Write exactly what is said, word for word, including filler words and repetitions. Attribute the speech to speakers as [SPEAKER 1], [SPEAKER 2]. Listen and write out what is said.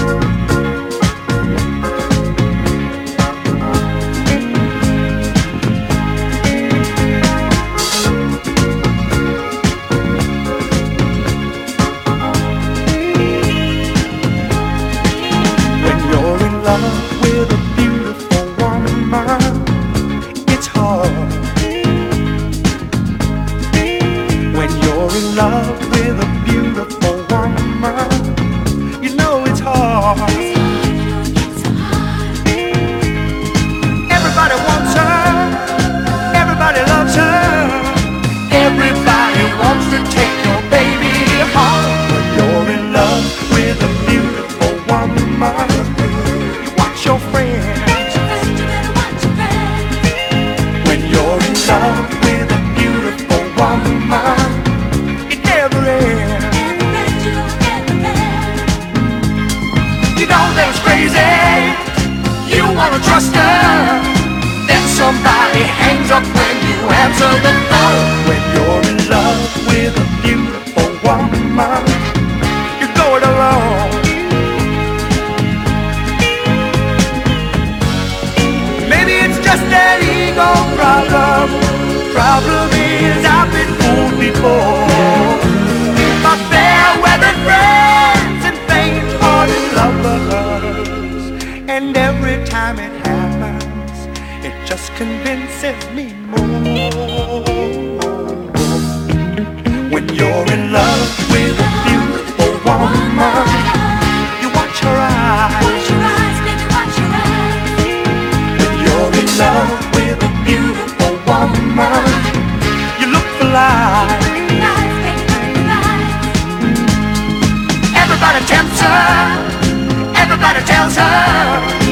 [SPEAKER 1] With a beautiful woman, it's hard. When you're in love with a beautiful woman, you know it's hard. Everybody wants her, everybody loves her, everybody wants to take your baby home. When you're in love with a beautiful woman, your friends. When you're in love with a beautiful woman, it never ends. You know that it's crazy. You wanna trust her, then somebody hangs up when you answer the phone. When you're in love with a beautiful woman, you go it alone. Just an ego problem. Problem is I've been fooled before by fair-weather friends and faint-hearted lovers. And every time it happens, it just convinces me more. When you're in love with a beautiful woman, you watch her eyes. Love with a beautiful woman, you look for life. Everybody tempts her, everybody tells her